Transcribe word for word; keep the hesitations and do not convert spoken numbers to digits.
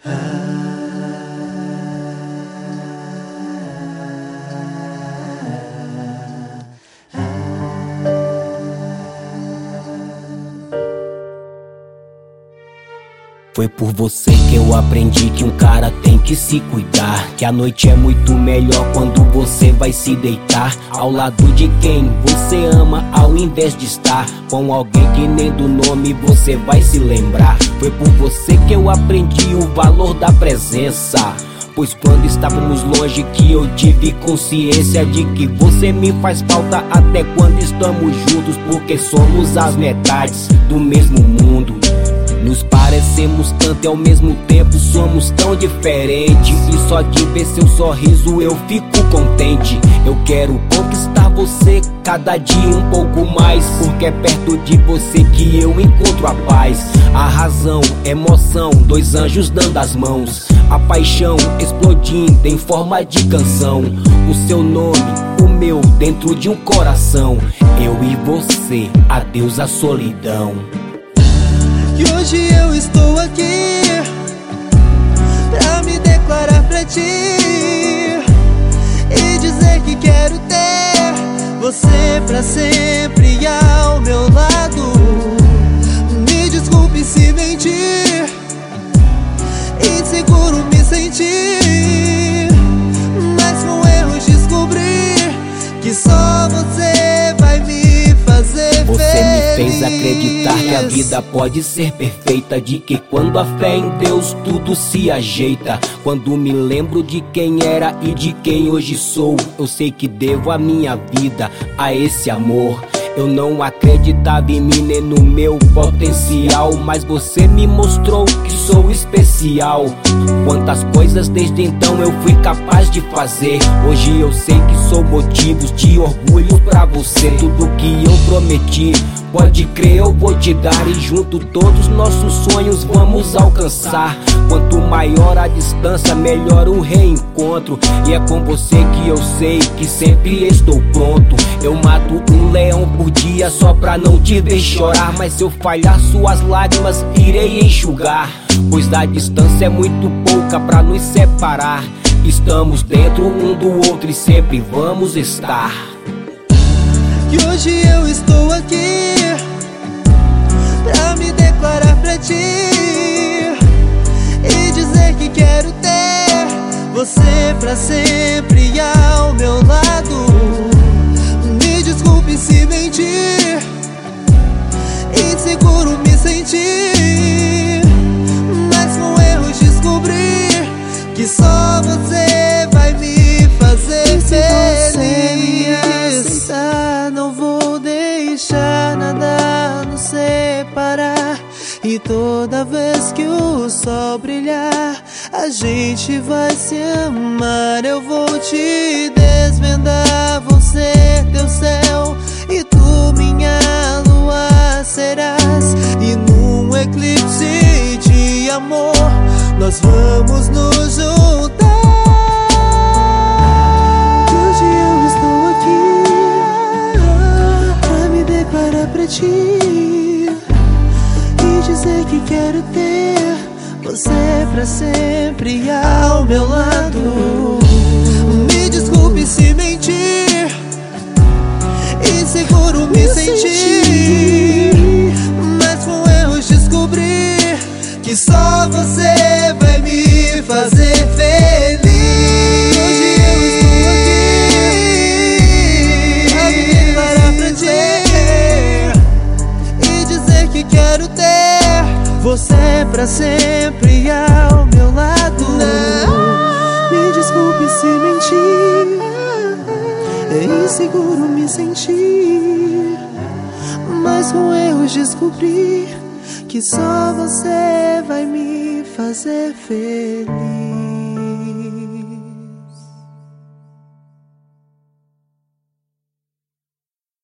Foi por você que eu aprendi que um cara tem que se cuidar, que a noite é muito melhor quando você vai se deitar ao lado de quem você ama, ao invés de estar com alguém que nem do nome você vai se lembrar. Foi por você que eu aprendi o valor da presença, pois quando estávamos longe que eu tive consciência de que você me faz falta até quando estamos juntos, porque somos as metades do mesmo mundo. Nos parecemos tanto e ao mesmo tempo somos tão diferentes, e só de ver seu sorriso eu fico contente. Eu quero conquistar você cada dia um pouco mais, porque é perto de você que eu encontro a paz. A razão, emoção, dois anjos dando as mãos, a paixão explodindo em forma de canção. O seu nome, o meu, dentro de um coração. Eu e você, adeus à solidão. E hoje eu estou aqui pra me declarar pra ti e dizer que quero ter você pra sempre ao meu lado. Me desculpe se mentir, inseguro me sentir, mas com erros descobri que só você vai me fazer feliz. Você me fez acreditar que a vida pode ser perfeita, de que quando a fé em Deus tudo se ajeita. Quando me lembro de quem era e de quem hoje sou, eu sei que devo a minha vida a esse amor. Eu não acreditava em mim nem no meu potencial, mas você me mostrou que sou especial. Quantas coisas desde então eu fui capaz de fazer. Hoje eu sei que sou motivos de orgulho pra você. Tudo que eu prometi, pode crer, eu vou te dar, e junto todos nossos sonhos vamos alcançar. Quanto maior a distância, melhor o reencontro, e é com você que eu sei que sempre estou pronto. Eu mato um leão por dia só pra não te ver chorar, mas se eu falhar suas lágrimas irei enxugar, pois a distância é muito pouca pra nos separar. Estamos dentro um do outro e sempre vamos estar. E hoje eu estou aqui pra me declarar pra ti e dizer que quero ter você pra sempre ao meu lado. Me desculpe se mentir, inseguro me sentir, mas com erros descobri que só você vai me fazer feliz. Se você me aceitar, não vou deixar nada nos separar, e toda vez que o sol brilhar, a gente vai se amar. Eu vou te desvendar, você teu céu e tu minha lua serás, e num eclipse de amor nós vamos nos juntar. Hoje eu estou aqui pra me declarar pra ti e dizer que quero ter você pra sempre ao meu lado. Me desculpe se mentir, inseguro me sentir, mas com erros descobri que só você vai me fazer feliz. Hoje eu estou aqui pra me declarar pra ti e dizer que quero ter você pra sempre ao meu lado. Me desculpe se mentir, é inseguro me sentir, mas com erros descobri que só você vai me fazer feliz.